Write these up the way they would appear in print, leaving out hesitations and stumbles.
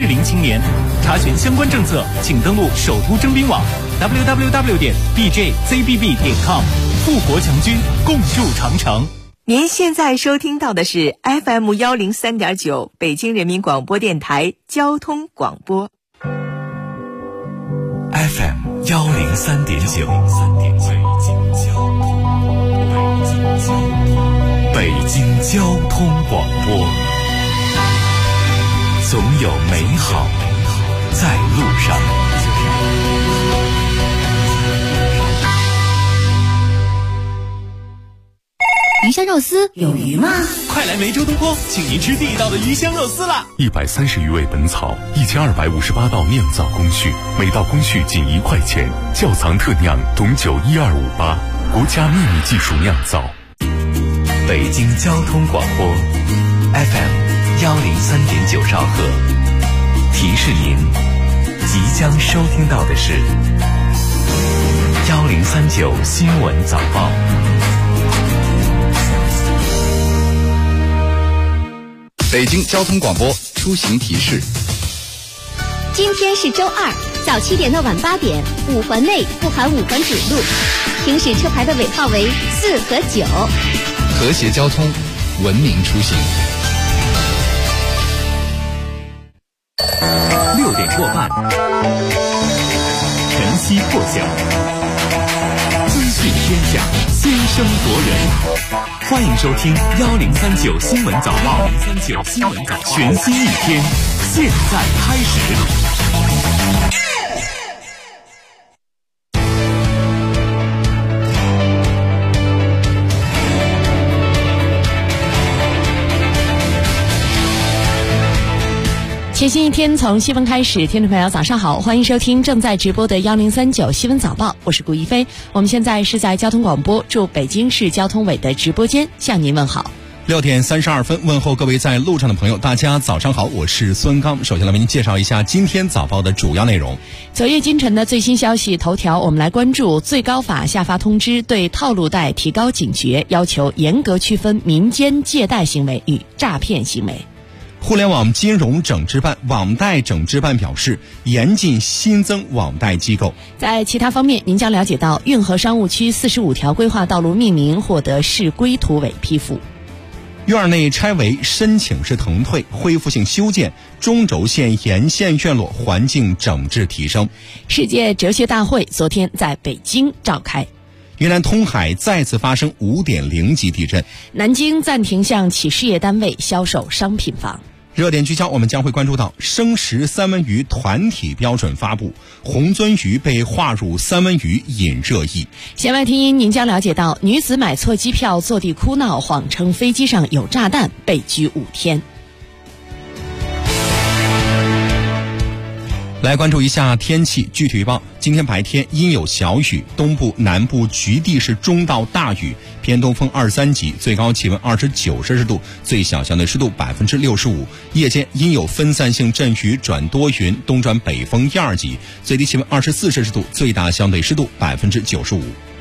龄青年。查询相关政策，请登录首都征兵网 www.bjzbb.com。富国强军，共筑长城。 您现在收听到的是 FM103.9 北京人民广播电台交通广播。 FM103.9 北京交通广播，总有美好在路上。 鱼香肉丝有鱼吗？ 快来梅州东坡，请您吃地道的鱼香肉丝啦 ！130余味本草，1258道酿造工序，每道工序仅1块钱，窖藏特酿董酒1258，国家秘密技术酿造。北京交通广播 FM103.9 兆赫，提示您即将收听到的是1039新闻早报。 北京交通广播出行提示： 今天是周二，早7点到晚8点，5环内不含5环主路，行驶车牌的尾号为4和9。 和谐交通，文明出行。 6点过半，晨曦破晓，资讯天下，先声夺人。欢迎收听1039新闻早报，1039新闻早报，全新一天，现在开始。 全新一天从新闻开始，听众朋友早上好，欢迎收听正在直播的1039新闻早报，我是顾一飞。我们现在是在交通广播驻北京市交通委的直播间向您问好。 6点32分，问候各位在路上的朋友，大家早上好，我是孙刚。首先来为您介绍一下今天早报的主要内容。 昨夜今晨的最新消息头条，我们来关注最高法下发通知，对套路贷提高警觉，要求严格区分民间借贷行为与诈骗行为。 互联网金融整治办、网贷整治办表示，严禁新增网贷机构。 在其他方面，您将了解到运河商务区45条规划道路命名获得市规土委批复。 院内拆违申请是腾退，恢复性修建，中轴线沿线院落环境整治提升。 世界哲学大会昨天在北京召开。 云南通海再次发生5.0级地震。 南京暂停向企事业单位销售商品房。 热点聚焦，我们将会关注到生食三文鱼团体标准发布，红鳟鱼被划入三文鱼引热议。 弦外听音，您将了解到女子买错机票坐地哭闹，谎称飞机上有炸弹，被拘5天。 来关注一下天气具体预报。今天白天阴有小雨，东部南部局地是中到大雨，偏东风23级，最高气温29摄氏度，最小相对湿度65%。夜间阴有分散性阵雨转多云，东转北风1、2级，最低气温24摄氏度，最大相对湿度95%。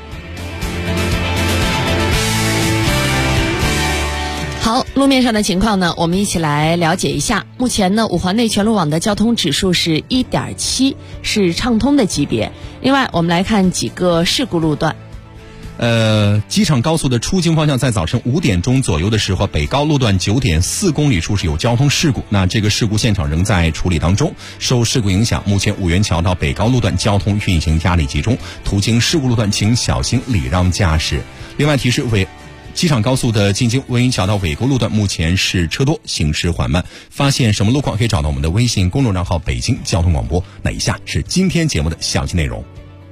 好，路面上的情况呢，我们一起来了解一下。目前呢，5环内全路网的交通指数是 1.7， 是畅通的级别。另外，我们来看几个事故路段。 机场高速的出京方向，在早晨5点钟左右的时候，北高路段9.4公里处是有交通事故，那这个事故现场仍在处理当中。受事故影响，目前五元桥到北高路段交通运行压力集中，途经事故路段请小心礼让驾驶。另外提示机场高速的进京文榆桥到纬沟路段目前是车多，行驶缓慢。发现什么路况可以找到我们的微信公众账号北京交通广播。那以下是今天节目的详细内容。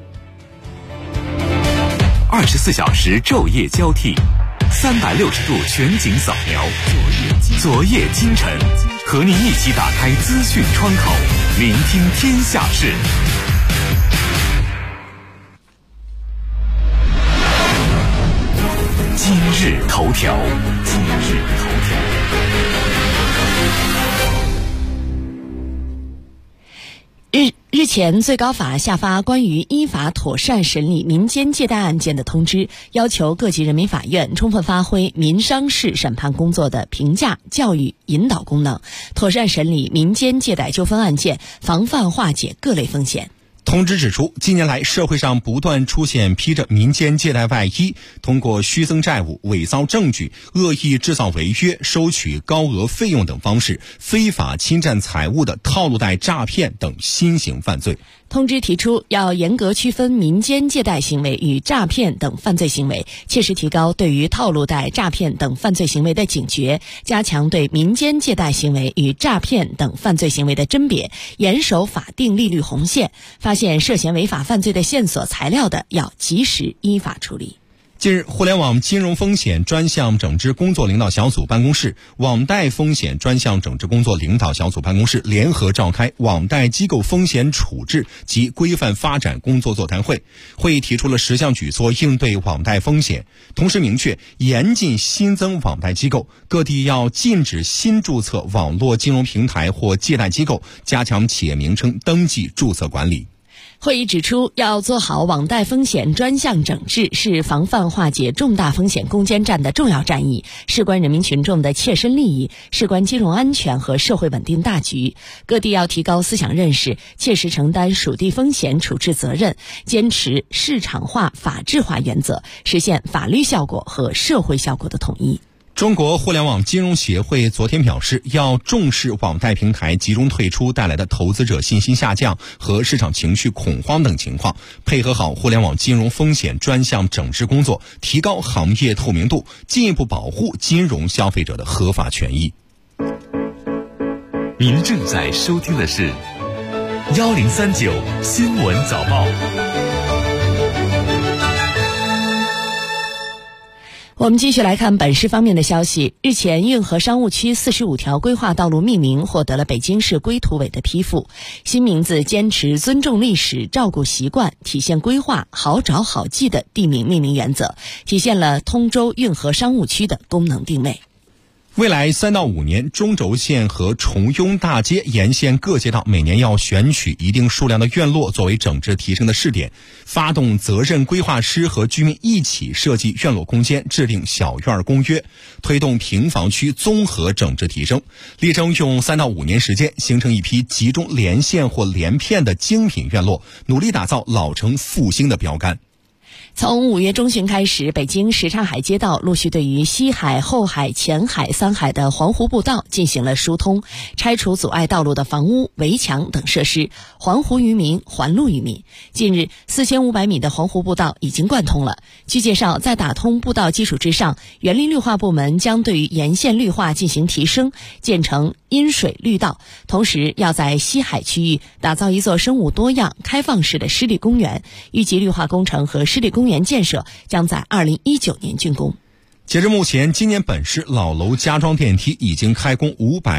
24小时昼夜交替，360度全景扫描，昨夜今晨，和您一起打开资讯窗口，聆听天下事。今日头条。 日前，最高法下发关于依法妥善审理民间借贷案件的通知，要求各级人民法院充分发挥民商事审判工作的评价、教育、引导功能，妥善审理民间借贷纠纷案件，防范化解各类风险。 通知指出，近年来社会上不断出现披着民间借贷外衣，通过虚增债务、伪造证据、恶意制造违约、收取高额费用等方式非法侵占财物的套路贷诈骗等新型犯罪。 通知提出，要严格区分民间借贷行为与诈骗等犯罪行为，切实提高对于套路贷、诈骗等犯罪行为的警觉，加强对民间借贷行为与诈骗等犯罪行为的甄别，严守法定利率红线，发现涉嫌违法犯罪的线索材料的，要及时依法处理。 近日，互联网金融风险专项整治工作领导小组办公室、网贷风险专项整治工作领导小组办公室联合召开网贷机构风险处置及规范发展工作座谈会。会议提出了10项举措应对网贷风险，同时明确严禁新增网贷机构，各地要禁止新注册网络金融平台或借贷机构，加强企业名称登记注册管理。 会议指出，要做好网贷风险专项整治，是防范化解重大风险攻坚战的重要战役，事关人民群众的切身利益，事关金融安全和社会稳定大局。各地要提高思想认识，切实承担属地风险处置责任，坚持市场化、法治化原则，实现法律效果和社会效果的统一。 中国互联网金融协会昨天表示，要重视网贷平台集中退出带来的投资者信心下降和市场情绪恐慌等情况，配合好互联网金融风险专项整治工作，提高行业透明度，进一步保护金融消费者的合法权益。 您正在收听的是1039新闻早报。 我们继续来看本市方面的消息。日前，运河商务区45条规划道路命名获得了北京市规土委的批复。新名字坚持尊重历史、照顾习惯，体现规划好找好记的地名命名原则，体现了通州运河商务区的功能定位。 未来3到5年，中轴线和重雍大街沿线各街道每年要选取一定数量的院落作为整治提升的试点，发动责任规划师和居民一起设计院落空间，制定小院公约，推动平房区综合整治提升，力争用3到5年时间形成一批集中连线或连片的精品院落，努力打造老城复兴的标杆。 从5月中旬开始，北京什刹海街道陆续对于西海、后海、前海3海的环湖步道进行了疏通，拆除阻碍道路的房屋、围墙等设施，还湖于民，还路于民。近日，4500米的环湖步道已经贯通了。据介绍，在打通步道基础之上，园林绿化部门将对于沿线绿化进行提升，建成阴水绿道，同时要在西海区域打造一座生物多样、开放式的湿地公园，预计绿化工程和湿地公园建设将在2019年竣工。 截至目前，今年本市老楼加装电梯已经开工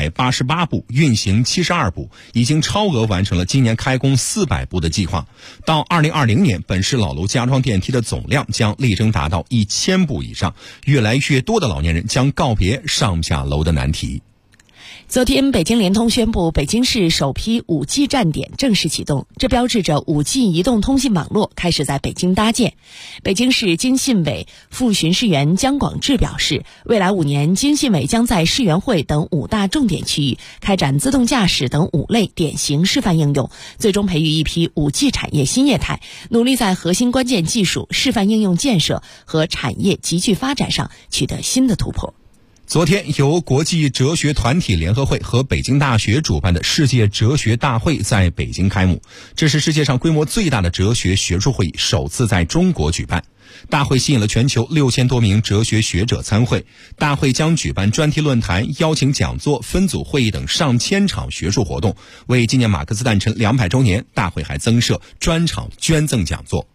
588部，运行72部，已经超额完成了今年开工400部的计划。到2020年，本市老楼加装电梯的总量将力争达到1000部以上，越来越多的老年人将告别上下楼的难题。 昨天，北京联通宣布，北京市首批 5G 站点正式启动，这标志着 5G 移动通信网络开始在北京搭建。北京市经信委副巡视员姜广志表示，未来5年，经信委将在市园会等5大重点区域开展自动驾驶等5类典型示范应用，最终培育一批 5G 产业新业态，努力在核心关键技术、示范应用建设和产业集聚发展上取得新的突破。 昨天，由国际哲学团体联合会和北京大学主办的世界哲学大会在北京开幕。这是世界上规模最大的哲学学术会议，首次在中国举办。大会吸引了全球6000多名哲学学者参会。大会将举办专题论坛、邀请讲座、分组会议等上千场学术活动。为纪念马克思诞辰200周年，大会还增设专场捐赠讲座。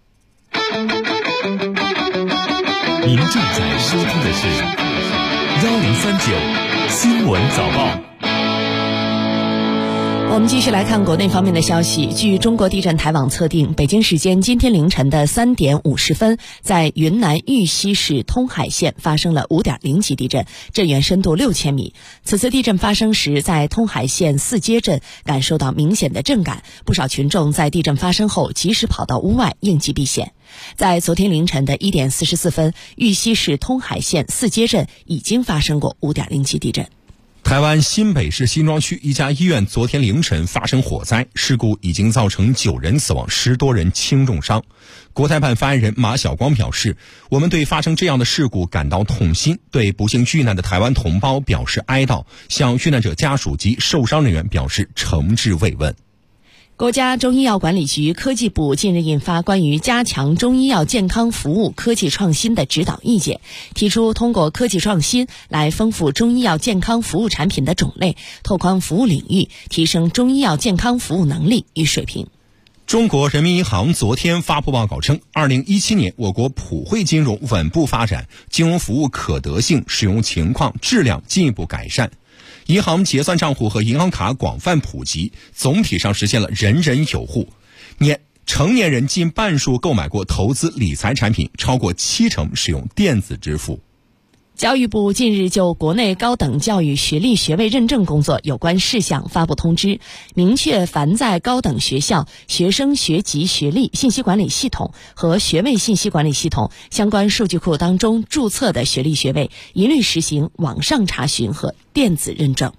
您正在收听的是1039新闻早报。 我我们继续来看国内方面的消息。据中国地震台网测定，北京时间今天凌晨的3点50分，在云南玉溪市通海县发生了5.0级地震，震源深度6000米。此次地震发生时，在通海县四街镇感受到明显的震感，不少群众在地震发生后及时跑到屋外应急避险。在昨天凌晨的1点44分，玉溪市通海县四街镇已经发生过5.0级地震。 台湾新北市新庄区一家医院昨天凌晨发生火灾，事故已经造成9人死亡，10多人轻重伤。国台办发言人马晓光表示，我们对发生这样的事故感到痛心，对不幸遇难的台湾同胞表示哀悼，向遇难者家属及受伤人员表示诚挚慰问。 国家中医药管理局科技部近日印发关于加强中医药健康服务科技创新的指导意见，提出通过科技创新来丰富中医药健康服务产品的种类，拓宽服务领域，提升中医药健康服务能力与水平。 中国人民银行昨天发布报告称，2017年我国普惠金融稳步发展，金融服务可得性、使用情况、质量进一步改善。银行结算账户和银行卡广泛普及，总体上实现了人人有户。成年人近半数购买过投资理财产品，超过70%使用电子支付。 教育部近日就国内高等教育学历学位认证工作有关事项发布通知，明确凡在高等学校学生学籍学历信息管理系统和学位信息管理系统相关数据库当中注册的学历学位，一律实行网上查询和电子认证。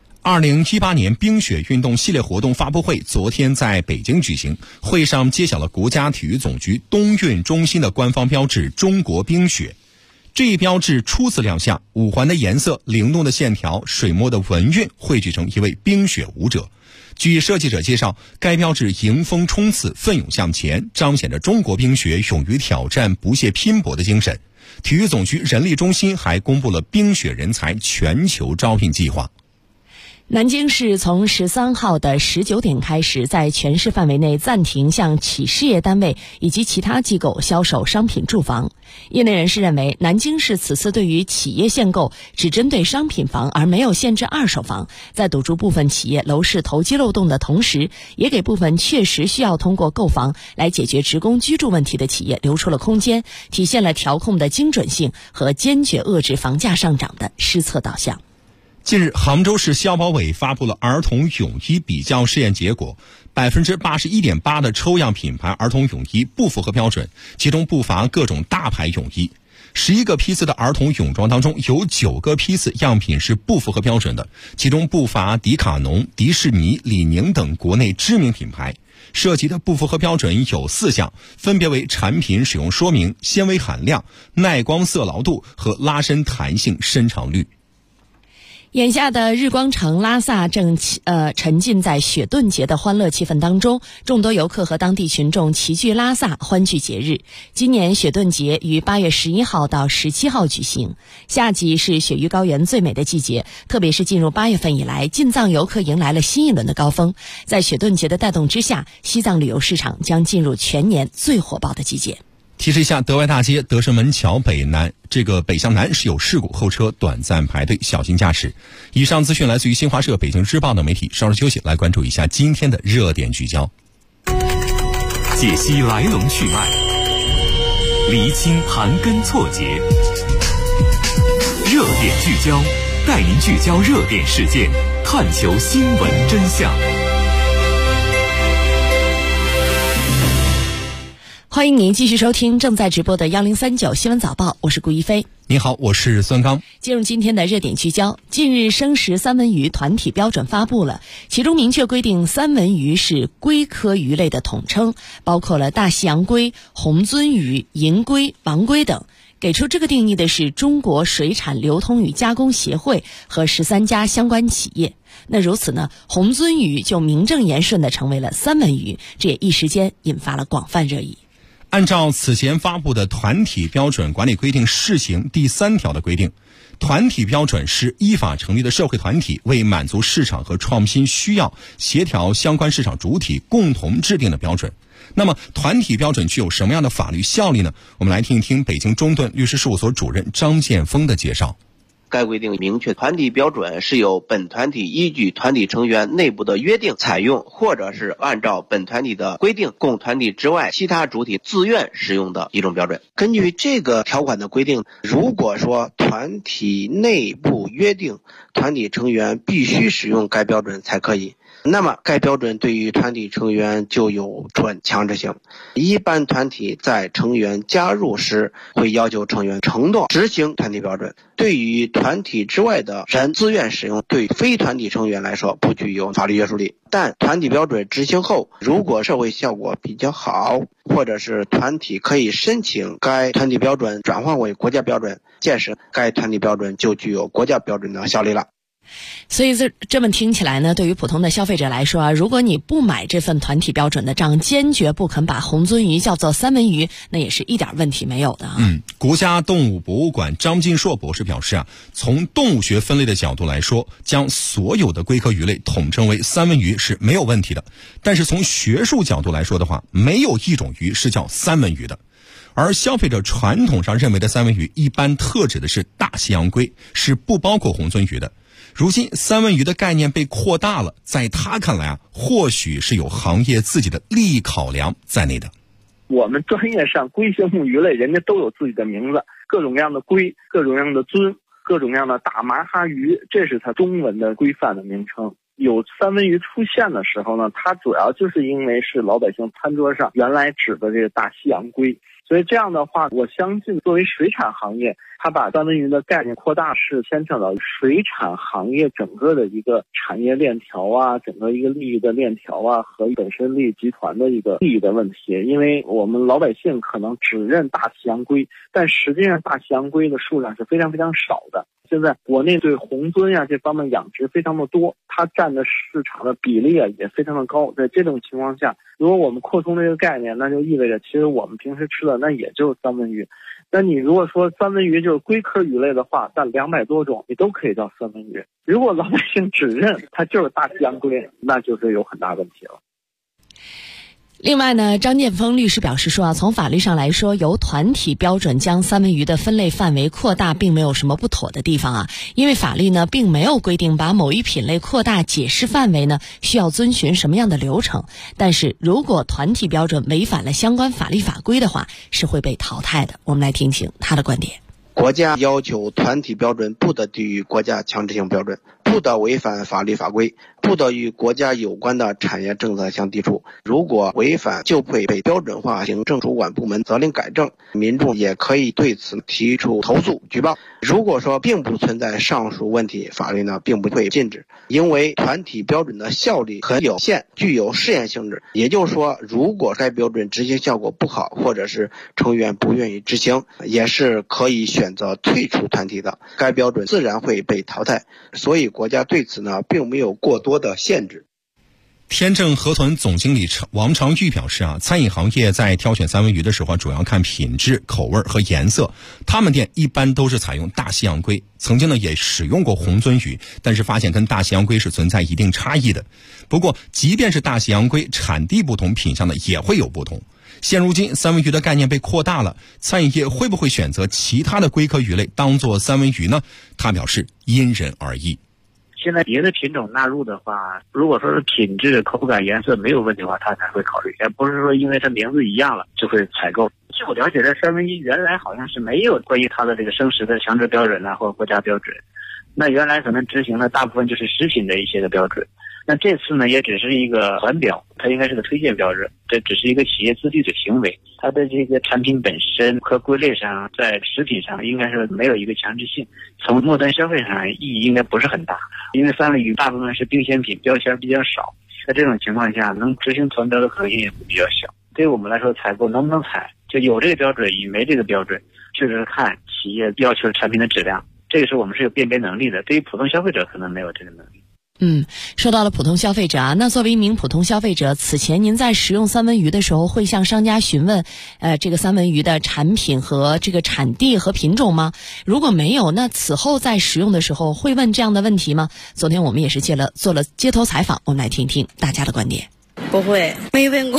2018年冰雪运动系列活动发布会昨天在北京举行，会上揭晓了国家体育总局冬运中心的官方标志中国冰雪。这一标志初次亮相，5环的颜色、灵动的线条、水墨的纹韵汇聚成一位冰雪舞者。据设计者介绍，该标志迎风冲刺，奋勇向前，彰显着中国冰雪勇于挑战、不懈拼搏的精神。体育总局人力中心还公布了冰雪人才全球招聘计划。 南京市从13号的19点开始，在全市范围内暂停向企事业单位以及其他机构销售商品住房。业内人士认为，南京市此次对于企业限购只针对商品房，而没有限制二手房，在堵住部分企业楼市投机漏洞的同时，也给部分确实需要通过购房来解决职工居住问题的企业留出了空间，体现了调控的精准性和坚决遏制房价上涨的施策导向。 近日，杭州市消保委发布了儿童泳衣比较试验结果，81.8%的抽样品牌儿童泳衣不符合标准，其中不乏各种大牌泳衣。11个批次的儿童泳装当中，有9个批次样品是不符合标准的，其中不乏迪卡侬、迪士尼、李宁等国内知名品牌。涉及的不符合标准有4项，分别为产品使用说明、纤维含量、耐光色牢度和拉伸弹性伸长率。 眼下的日光城拉萨正沉浸在雪顿节的欢乐气氛当中，众多游客和当地群众齐聚拉萨欢聚节日。今年雪顿节于8月11号到17号举行。夏季是雪域高原最美的季节，特别是进入8月份以来，进藏游客迎来了新一轮的高峰。在雪顿节的带动之下，西藏旅游市场将进入全年最火爆的季节。 提示一下，德外大街德胜门桥北向南是有事故，后车短暂排队，小心驾驶。以上资讯来自于新华社、北京日报的媒体。稍事休息，来关注一下今天的热点聚焦。 解析来龙去脉，厘清盘根错节。热点聚焦，带您聚焦热点事件，探求新闻真相。 欢迎您继续收听正在直播的1039新闻早报，我是顾一飞。 你好，我是孙刚。 进入今天的热点聚焦，近日生食三文鱼团体标准发布了，其中明确规定三文鱼是龟科鱼类的统称，包括了大西洋龟、红鳟鱼、银龟、王龟等。给出这个定义的是中国水产流通与加工协会和13家相关企业。那如此呢，红鳟鱼就名正言顺地成为了三文鱼，这也一时间引发了广泛热议。 按照此前发布的团体标准管理规定试行第3条的规定，团体标准是依法成立的社会团体为满足市场和创新需要，协调相关市场主体共同制定的标准。那么团体标准具有什么样的法律效力呢？我们来听一听北京中盾律师事务所主任张建峰的介绍。 该规定明确，团体标准是由本团体依据团体成员内部的约定采用，或者是按照本团体的规定供团体之外其他主体自愿使用的一种标准。根据这个条款的规定，如果说团体内部约定团体成员必须使用该标准才可以，那么该标准对于团体成员就有准强制性。一般团体在成员加入时会要求成员承诺执行团体标准，对于团体之外的人自愿使用，对非团体成员来说不具有法律约束力。但团体标准执行后，如果社会效果比较好，或者是团体可以申请该团体标准转换为国家标准，届时该团体标准就具有国家标准的效力了。 所以这么听起来呢，对于普通的消费者来说啊，如果你不买这份团体标准的账，坚决不肯把红鳟鱼叫做三文鱼，那也是一点问题没有的啊。 国家动物博物馆张金硕博士表示啊，从动物学分类的角度来说，将所有的龟科鱼类统称为三文鱼是没有问题的。但是从学术角度来说的话，没有一种鱼是叫三文鱼的。而消费者传统上认为的三文鱼，一般特指的是大西洋龟，是不包括红鳟鱼的。如今三文鱼的概念被扩大了，在他看来啊，或许是有行业自己的利益考量在内的。 我们专业上龟形目鱼类人家都有自己的名字，各种各样的龟，各种各样的鳟，各种各样的大麻哈鱼，这是它中文的规范的名称。有三文鱼出现的时候呢，它主要就是因为是老百姓餐桌上原来指的这个大西洋龟，所以这样的话，我相信作为水产行业，它把三文鱼的概念扩大，是牵扯到水产行业整个的一个产业链条啊，整个一个利益的链条啊，和本身利益集团的一个利益的问题。因为我们老百姓可能只认大西洋龟，但实际上大西洋龟的数量是非常非常少的。现在国内对红鳟啊这方面养殖非常的多，它占的市场的比例啊也非常的高。在这种情况下，如果我们扩充这个概念，那就意味着其实我们平时吃的那也就是三文鱼。那你如果说三文鱼就是龟科鱼类的话，那200多种你都可以叫三文鱼。如果老百姓只认它就是大西洋龟，那就是有很大问题了。 另外呢，张建峰律师表示说啊，从法律上来说，由团体标准将三文鱼的分类范围扩大，并没有什么不妥的地方啊。因为法律呢，并没有规定把某一品类扩大解释范围呢，需要遵循什么样的流程。但是如果团体标准违反了相关法律法规的话，是会被淘汰的。我们来听听他的观点。 国家要求团体标准不得低于国家强制性标准，不得违反法律法规，不得与国家有关的产业政策相抵触。如果违反，就会被标准化行政主管部门责令改正，民众也可以对此提出投诉举报。如果说并不存在上述问题，法律呢并不会禁止，因为团体标准的效力很有限，具有试验性质。也就是说，如果该标准执行效果不好，或者是成员不愿意执行，也是可以选择退出团体的，该标准自然会被淘汰。所以国家对此呢并没有过多的限制。 天正河豚总经理王长玉表示啊，餐饮行业在挑选三文鱼的时候，主要看品质、口味和颜色。他们店一般都是采用大西洋龟，曾经呢也使用过红鳟鱼，但是发现跟大西洋龟是存在一定差异的。不过，即便是大西洋龟，产地不同，品相呢也会有不同。现如今三文鱼的概念被扩大了，餐饮业会不会选择其他的龟科鱼类当做三文鱼呢？他表示因人而异。 现在别的品种纳入的话，如果说是品质、口感、颜色没有问题的话，他才会考虑，而不是说因为它名字一样了就会采购。据我了解的，三文鱼原来好像是没有关于它的这个生食的强制标准啊，或者国家标准。那原来可能执行的大部分就是食品的一些的标准。那这次呢，也只是一个环标，它应该是个推荐标准，这只是一个企业自律的行为。它的这个产品本身和归类上，在食品上应该是没有一个强制性，从末端消费上意义应该不是很大，因为三文鱼大部分是冰鲜品，标签比较少，在这种情况下，能执行团标的可能性也比较小。对于我们来说，采购能不能采，就有这个标准与没这个标准，确实是看企业要求产品的质量，这个是我们是有辨别能力的。对于普通消费者可能没有这个能力。 说到了普通消费者啊，那作为一名普通消费者，此前您在食用三文鱼的时候，会向商家询问这个三文鱼的产品和这个产地和品种吗？如果没有，那此后在食用的时候会问这样的问题吗？昨天我们也是做了街头采访，我们来听听大家的观点。 不会，没问过。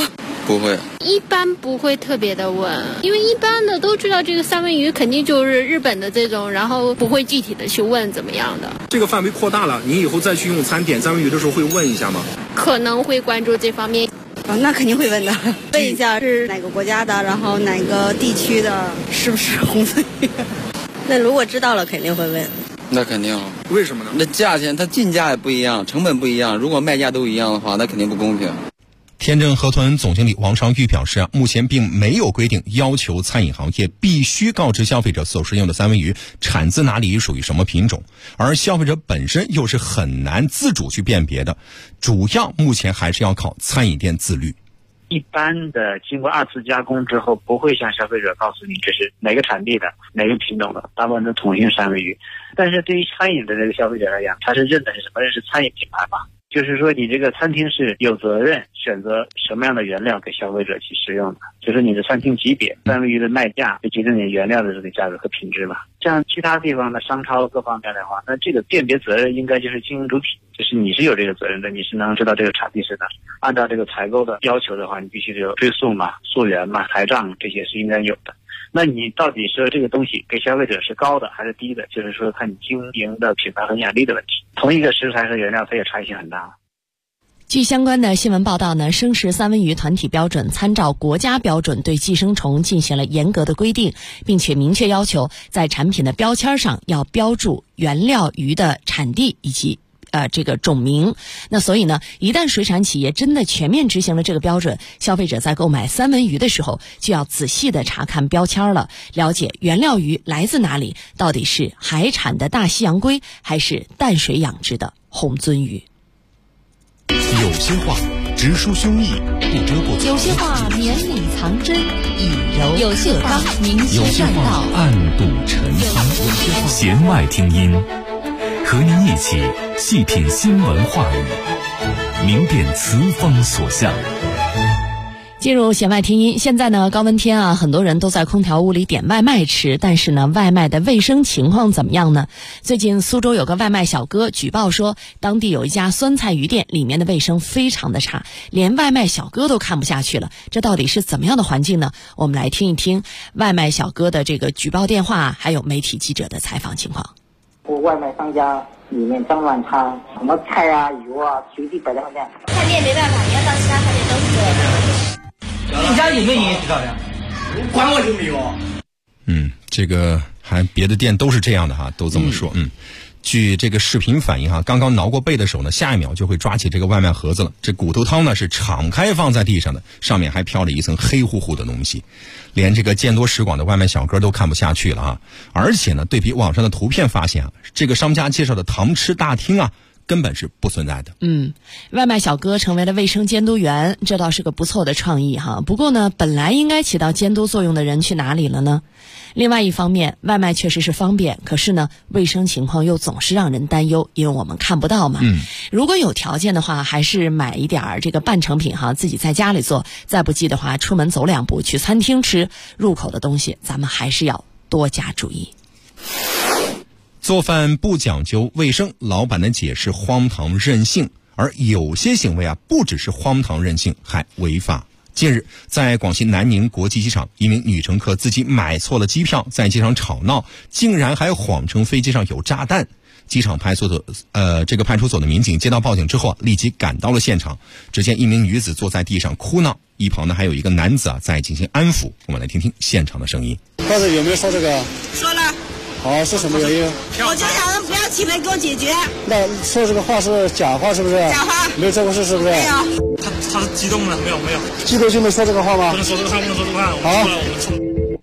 不会， 一般不会特别的问，因为一般的都知道这个三文鱼肯定就是日本的这种，然后不会具体的去问怎么样的。 这个范围扩大了，你以后再去用餐点三文鱼的时候会问一下吗？ 可能会关注这方面。 那肯定会问的，问一下是哪个国家的，然后哪个地区的，是不是红鳟鱼？那如果知道了，肯定会问。 那肯定。 为什么呢？ 那价钱它进价也不一样，成本不一样，如果卖价都一样的话，那肯定不公平。 天正河豚总经理王尚玉表示目前并没有规定要求餐饮行业必须告知消费者所食用的三文鱼产自哪里，属于什么品种，而消费者本身又是很难自主去辨别的，主要目前还是要靠餐饮店自律。 一般的经过2次加工之后，不会向消费者告诉你这是哪个产地的、哪个品种的，大部分都统一三文鱼。但是对于餐饮的这个消费者来讲，他是认的是什么？认识餐饮品牌嘛？就是说你这个餐厅是有责任选择什么样的原料给消费者去食用的，就是你的餐厅级别，三文鱼的卖价就决定你原料的这个价格和品质嘛。像其他地方的商超各方面的话，那这个辨别责任应该就是经营主体，就是你是有这个责任的，你是能知道这个产地是哪，按照这个采购的要求的话，你必须有追溯嘛、溯源嘛、台账，这些是应该有的。那你到底说这个东西给消费者是高的还是低的，就是说看你经营的品牌和影响力的问题。同一个食材和原料它也差异性很大。 据相关的新闻报道呢，生食三文鱼团体标准参照国家标准对寄生虫进行了严格的规定，并且明确要求在产品的标签上要标注原料鱼的产地以及这个种名。那所以呢，一旦水产企业真的全面执行了这个标准，消费者在购买三文鱼的时候就要仔细的查看标签了，了解原料鱼来自哪里，到底是海产的大西洋鲑还是淡水养殖的红鳟鱼。 有些话直抒胸臆，不遮过嘴； 有些话绵里藏针，以柔有些话明有些话暗度陈仓。弦外听音，和您一起细品新闻话语，明辨词风所向。 进入弦外听音，现在呢高温天很多人都在空调屋里点外卖吃，但是呢外卖的卫生情况怎么样呢？最近苏州有个外卖小哥举报说，当地有一家酸菜鱼店里面的卫生非常的差，连外卖小哥都看不下去了。这到底是怎么样的环境呢？我们来听一听外卖小哥的这个举报电话，还有媒体记者的采访情况。 外卖商家里面脏乱差，什么菜啊、油啊，随地摆在外面。 饭店没办法，你要到其他饭店都是这样。 你家有没有知道的？管我有没有？ 这个还别的店都是这样的哈，都这么说。据这个视频反映哈，刚刚挠过背的手呢，下一秒就会抓起这个外卖盒子了。这骨头汤呢是敞开放在地上的，上面还飘着一层黑乎乎的东西，连这个见多识广的外卖小哥都看不下去了啊！而且呢，对比网上的图片发现这个商家介绍的堂吃大厅根本是不存在的。 外卖小哥成为了卫生监督员，这倒是个不错的创意哈。不过呢，本来应该起到监督作用的人去哪里了呢？另外一方面，外卖确实是方便，可是呢，卫生情况又总是让人担忧，因为我们看不到嘛。如果有条件的话，还是买一点这个半成品自己在家里做。再不济的话，出门走2步去餐厅吃，入口的东西咱们还是要多加注意。 做饭不讲究卫生，老板的解释荒唐任性，而有些行为不只是荒唐任性，还违法。近日，在广西南宁国际机场，一名女乘客自己买错了机票，在机场吵闹，竟然还谎称飞机上有炸弹。机场派出所的民警接到报警之后立即赶到了现场。只见一名女子坐在地上哭闹，一旁呢还有一个男子在进行安抚。我们来听听现场的声音。 当时有没有说这个？ 说了。 好，是什么原因？ 我就想让不要起飞给我解决。 那说这个话是假话是不是？ 假话。 没有这回事是不是？ 没有。 他是激动了，没有。 激动就能说这个话吗？ 不能说这个话。好。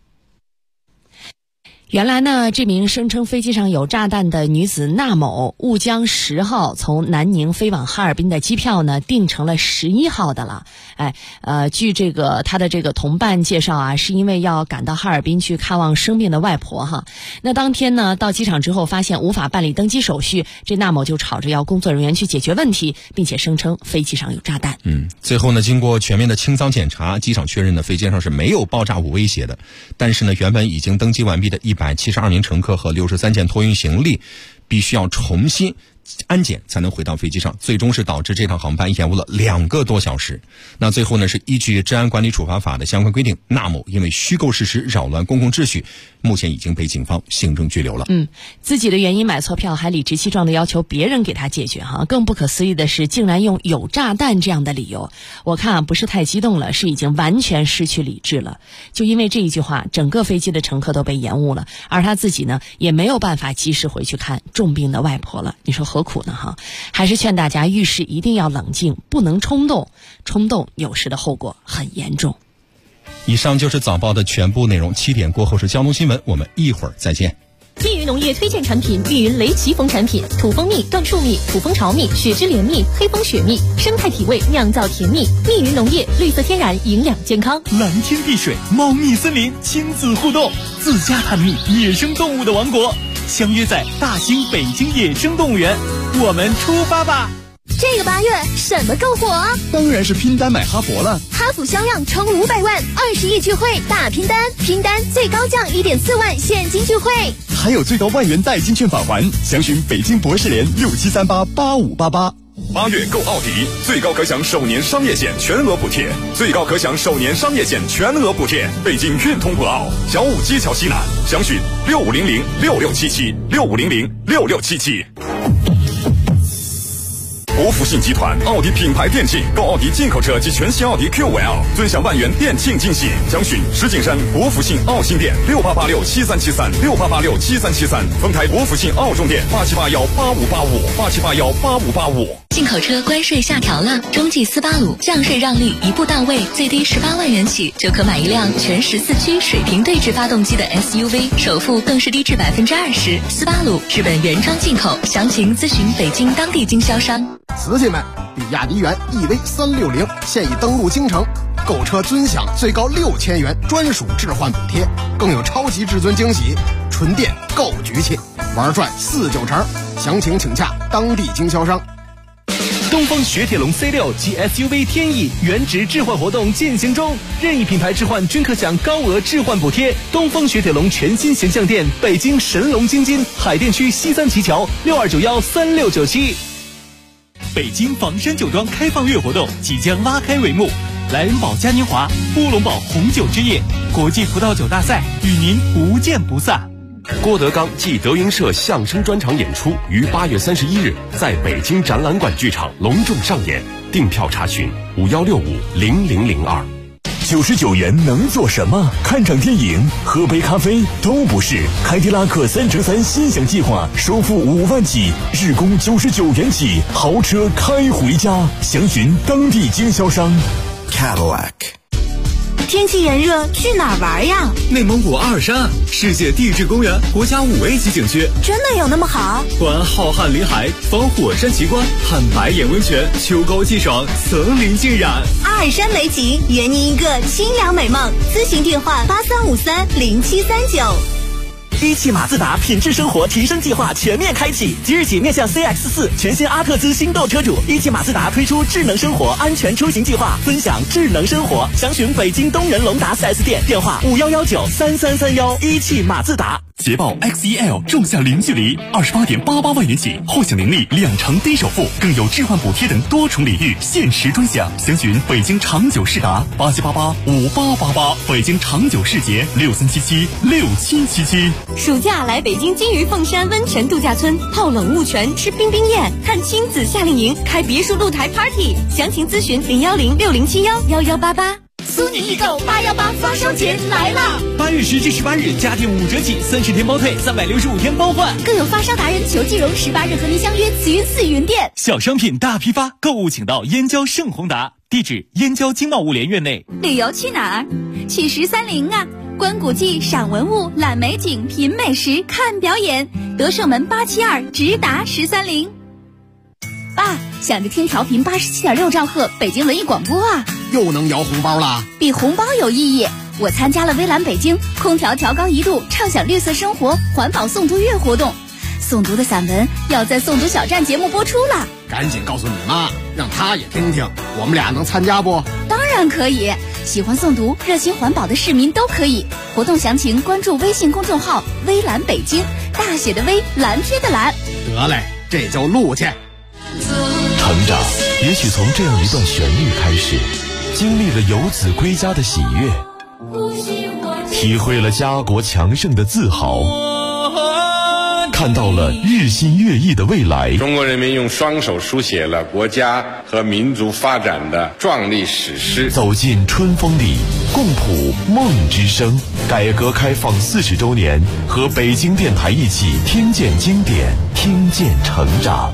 原来呢，这名声称飞机上有炸弹的女子娜某，误将10号从南宁飞往哈尔滨的机票呢订成了11号的了。据她的这个同伴介绍是因为要赶到哈尔滨去看望生病的外婆哈。那当天呢，到机场之后发现无法办理登机手续，这娜某就吵着要工作人员去解决问题，并且声称飞机上有炸弹。 最后呢，经过全面的清仓检查，机场确认呢飞机上是没有爆炸物威胁的。但是呢，原本已经登机完毕的172名乘客和63件托运行李必须要重新安检才能回到飞机上，最终是导致这趟航班延误了2个多小时。那最后呢，是依据治安管理处罚法的相关规定，纳某因为虚构事实扰乱公共秩序，目前已经被警方行政拘留了。 自己的原因买错票，还理直气壮地要求别人给他解决哈。更不可思议的是，竟然用有炸弹这样的理由。我看不是太激动了，是已经完全失去理智了。就因为这一句话，整个飞机的乘客都被延误了，而他自己呢，也没有办法及时回去看重病的外婆了。你说何苦呢哈？还是劝大家遇事一定要冷静，不能冲动，冲动有时的后果很严重。 以上就是早报的全部内容，7点过后是交通新闻，我们一会儿再见。 密云农业推荐产品：密云雷奇蜂产品，土蜂蜜、椴树蜜、土蜂巢蜜、雪之莲蜜、黑蜂雪蜜，生态体味，酿造甜蜜。密云农业，绿色天然，营养健康。 蓝天碧水，猫蜜森林，亲子互动，自家探秘野生动物的王国，相约在大兴北京野生动物园，我们出发吧！ 这个8月什么够火啊？ 当然是拼单买哈佛了。 哈弗销量冲500万，20亿聚会大拼单，拼单最高降1.4万现金聚会， 还有最高万元代金券返还。详询北京博士联67388588。8月购奥迪，最高可享首年商业险全额补贴，最高可享首年商业险全额补贴。北京运通博奥，小武街桥西南，详询65006677，65006677。国福信集团奥迪品牌店庆，购奥迪进口车及全新奥迪 QL， 尊享万元店庆惊喜。详询石景山国福信奥新店68867373，68867373，丰台国福信奥中店87818585，87818585。 进口车关税下调了，中际斯巴鲁降税让利一步到位，最低18万元起就可买一辆全14驱水平对置发动机的 SUV， 首付更是低至20%。斯巴鲁日本原装进口，详情咨询北京当地经销商。 瓷器们，比亚迪元 EV360现已登陆京城，购车尊享最高6000元专属置换补贴，更有超级至尊惊喜，纯电购局气，玩转4-9成。详情请洽当地经销商。 东风雪铁龙 C6 及 SUV 天翼原值置换活动进行中，任意品牌置换均可享高额置换补贴。东风雪铁龙全新形象店，北京神龙京津海淀区西三旗桥62913697。北京房山酒庄开放月活动即将拉开帷幕，莱恩堡嘉年华、乌龙堡红酒之夜、国际葡萄酒大赛与您不见不散。 郭德纲暨德云社相声专场演出于8月31日在北京展览馆剧场隆重上演，订票查询51650002。 99元能做什么？看场电影、喝杯咖啡都不是。凯迪拉克3乘3心想计划，首付5万起，日供99元起，豪车开回家。详询当地经销商。 Cadillac。 天气炎热，去哪儿玩呀？ 内蒙古阿尔山，世界地质公园，国家5A级景区。 真的有那么好？ 观浩瀚林海，访火山奇观，看白眼温泉，秋高气爽，森林浸染。 阿尔山美景，圆您一个清凉美梦。咨询电话83530739。 一汽马自达品质生活提升计划全面开启，即日起面向 CX-4 全新阿特兹新购车主，一汽马自达推出智能生活安全出行计划，分享智能生活。详询北京东仁龙达 4S 店，电话51193331。一汽马自达。 捷豹 XEL 重下零距离，28.88万元起，后享年利2成低首付，更有置换补贴等多重礼遇，限时专享。详询北京长久世达87885888，北京长久世捷63776777。 暑假来北京金鱼凤山温泉度假村，泡冷雾泉，吃冰冰宴，看亲子夏令营，开别墅露台 party。详情咨询01060711188。 苏宁易购818发烧节来啦 ！8月10至18日，家电5折起，30天包退，365天包换， 更有发烧达人裘继荣18日和您相约慈云寺云店。 小商品大批发，购物请到燕郊盛宏达，地址燕郊经贸物联院内。 旅游去哪儿？去130啊！观古迹、赏文物、览美景、品美食、看表演。德胜门872直达130。爸，想着听调频87.6兆赫北京文艺广播啊！ 又能摇红包啦！ 比红包有意义。我参加了微蓝北京空调调高1度，畅享绿色生活环保诵读月活动。诵读的散文要在诵读小站节目播出了， 赶紧告诉你妈，让她也听听。我们俩能参加不？ 当然可以，喜欢诵读、热心环保的市民都可以。活动详情关注微信公众号微蓝北京，大写的微，蓝天的蓝。 得嘞， 这就录去。 成长也许从这样一段旋律开始，经历了游子归家的喜悦，体会了家国强盛的自豪，看到了日新月异的未来。 中国人民用双手书写了国家和民族发展的壮丽史诗。 走进春风里，共谱梦之声。改革开放40周年，和北京电台一起听见经典，听见成长。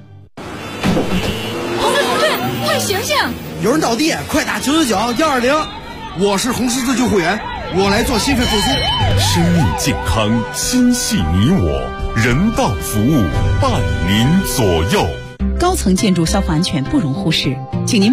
同志，快醒醒！ 有人倒地，快打999-120。我是红十字救护员，我来做心肺复苏。 生命健康，心系你我，人道服务伴您左右。 高层建筑消防安全不容忽视，请您